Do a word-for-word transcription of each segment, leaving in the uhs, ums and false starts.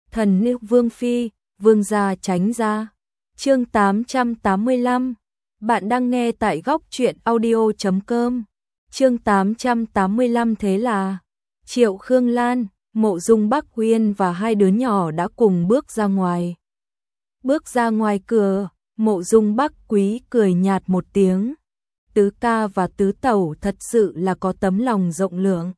Thần nữ Vương Phi, Vương gia tránh ra. Chương tám trăm tám mươi lăm. Bạn đang nghe tại góc truyện audio chấm com. Chương tám trăm tám mươi lăm thế là Triệu Khương Lan, Mộ Dung Bắc Uyên và hai đứa nhỏ đã cùng bước ra ngoài. Bước ra ngoài cửa, Mộ Dung Bắc Quý cười nhạt một tiếng. Tứ ca và tứ tẩu thật sự là có tấm lòng rộng lượng,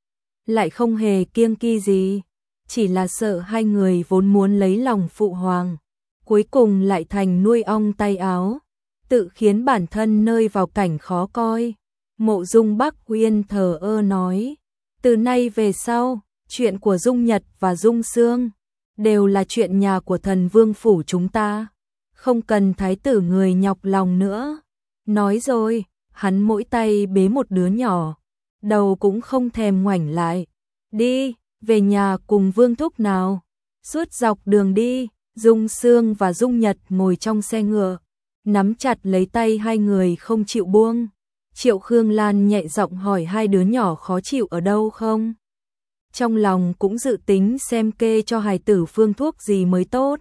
lại không hề kiêng kỵ gì, chỉ là sợ hai người vốn muốn lấy lòng phụ hoàng, cuối cùng lại thành nuôi ong tay áo, tự khiến bản thân nơi vào cảnh khó coi. Mộ Dung Bắc Uyên thờ ơ nói, từ nay về sau, chuyện của Dung Nhật và Dung Sương đều là chuyện nhà của thần vương phủ chúng ta, không cần thái tử người nhọc lòng nữa. Nói rồi, hắn mỗi tay bế một đứa nhỏ, đầu cũng không thèm ngoảnh lại. Đi, về nhà cùng Vương thúc nào. Suốt dọc đường đi, Dung Sương và Dung Nhật ngồi trong xe ngựa, nắm chặt lấy tay hai người không chịu buông. Triệu Khương Lan nhẹ giọng hỏi hai đứa nhỏ khó chịu ở đâu không? Trong lòng cũng dự tính xem kê cho hài tử phương thuốc gì mới tốt.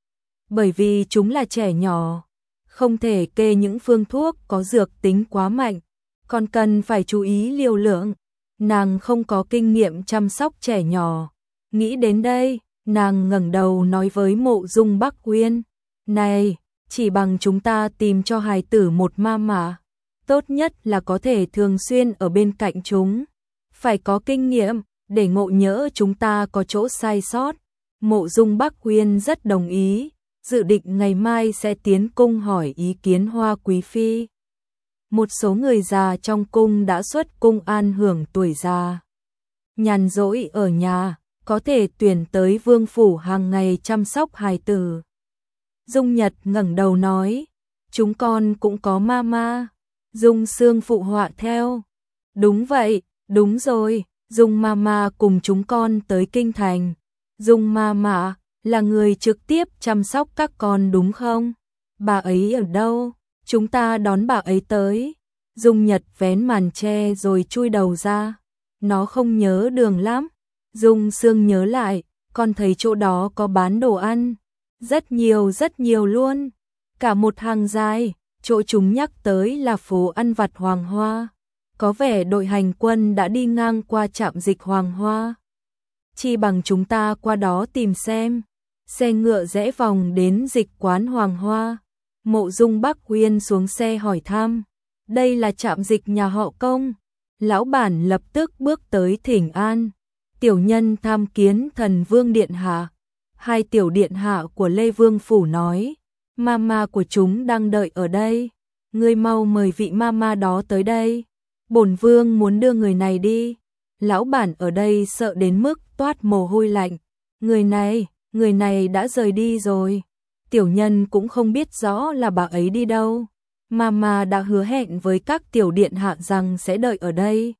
Bởi vì chúng là trẻ nhỏ, không thể kê những phương thuốc có dược tính quá mạnh, còn cần phải chú ý liều lượng. Nàng không có kinh nghiệm chăm sóc trẻ nhỏ. Nghĩ đến đây, nàng ngẩng đầu nói với Mộ Dung Bắc Uyên, này, chỉ bằng chúng ta tìm cho hài tử một ma mả, tốt nhất là có thể thường xuyên ở bên cạnh chúng, phải có kinh nghiệm, để ngộ nhỡ chúng ta có chỗ sai sót. Mộ Dung Bắc Uyên rất đồng ý, dự định ngày mai sẽ tiến cung hỏi ý kiến Hoa Quý Phi. Một số người già trong cung đã xuất cung an hưởng tuổi già, nhàn rỗi ở nhà, có thể tuyển tới vương phủ hàng ngày chăm sóc hài tử. Dung Nhật ngẩng đầu nói, chúng con cũng có mama. Dung Sương phụ họa theo, đúng vậy, đúng rồi, Dung mama cùng chúng con tới kinh thành. Dung mama là người trực tiếp chăm sóc các con đúng không? Bà ấy ở đâu? Chúng ta đón bà ấy tới. Dung Nhật vén màn che rồi chui đầu ra. Nó không nhớ đường lắm. Dung Sương nhớ lại, con thấy chỗ đó có bán đồ ăn. Rất nhiều rất nhiều luôn. Cả một hàng dài, chỗ chúng nhắc tới là phố ăn vặt Hoàng Hoa. Có vẻ đội hành quân đã đi ngang qua trạm dịch Hoàng Hoa. Chi bằng chúng ta qua đó tìm xem. Xe ngựa rẽ vòng đến dịch quán Hoàng Hoa. Mộ Dung Bắc Uyên xuống xe hỏi thăm, đây là trạm dịch nhà họ Công. Lão bản lập tức bước tới thỉnh an, tiểu nhân tham kiến thần vương điện hạ. Hai tiểu điện hạ của Lê Vương phủ nói, mama của chúng đang đợi ở đây, ngươi mau mời vị mama đó tới đây, bổn vương muốn đưa người này đi. Lão bản ở đây sợ đến mức toát mồ hôi lạnh, người này, người này đã rời đi rồi. Tiểu nhân cũng không biết rõ là bà ấy đi đâu. Mama đã hứa hẹn với các tiểu điện hạ rằng sẽ đợi ở đây,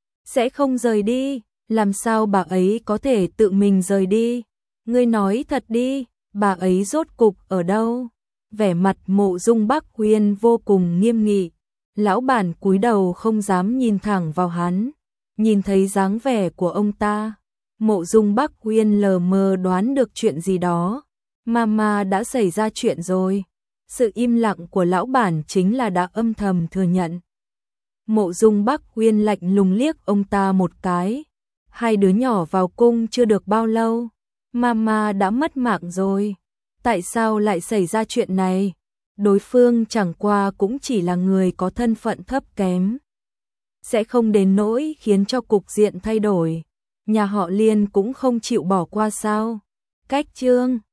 sẽ không rời đi. Làm sao bà ấy có thể tự mình rời đi? Ngươi nói thật đi, bà ấy rốt cục ở đâu? Vẻ mặt Mộ Dung Bắc Uyên vô cùng nghiêm nghị. Lão bản cúi đầu không dám nhìn thẳng vào hắn. Nhìn thấy dáng vẻ của ông ta, Mộ Dung Bắc Uyên lờ mờ đoán được chuyện gì đó. Mama đã xảy ra chuyện rồi. Sự im lặng của lão bản chính là đã âm thầm thừa nhận. Mộ Dung Bắc Uyên lạnh lùng liếc ông ta một cái. Hai đứa nhỏ vào cung chưa được bao lâu, mama đã mất mạng rồi. Tại sao lại xảy ra chuyện này? Đối phương chẳng qua cũng chỉ là người có thân phận thấp kém, sẽ không đến nỗi khiến cho cục diện thay đổi. Nhà họ Liên cũng không chịu bỏ qua sao? Cách chương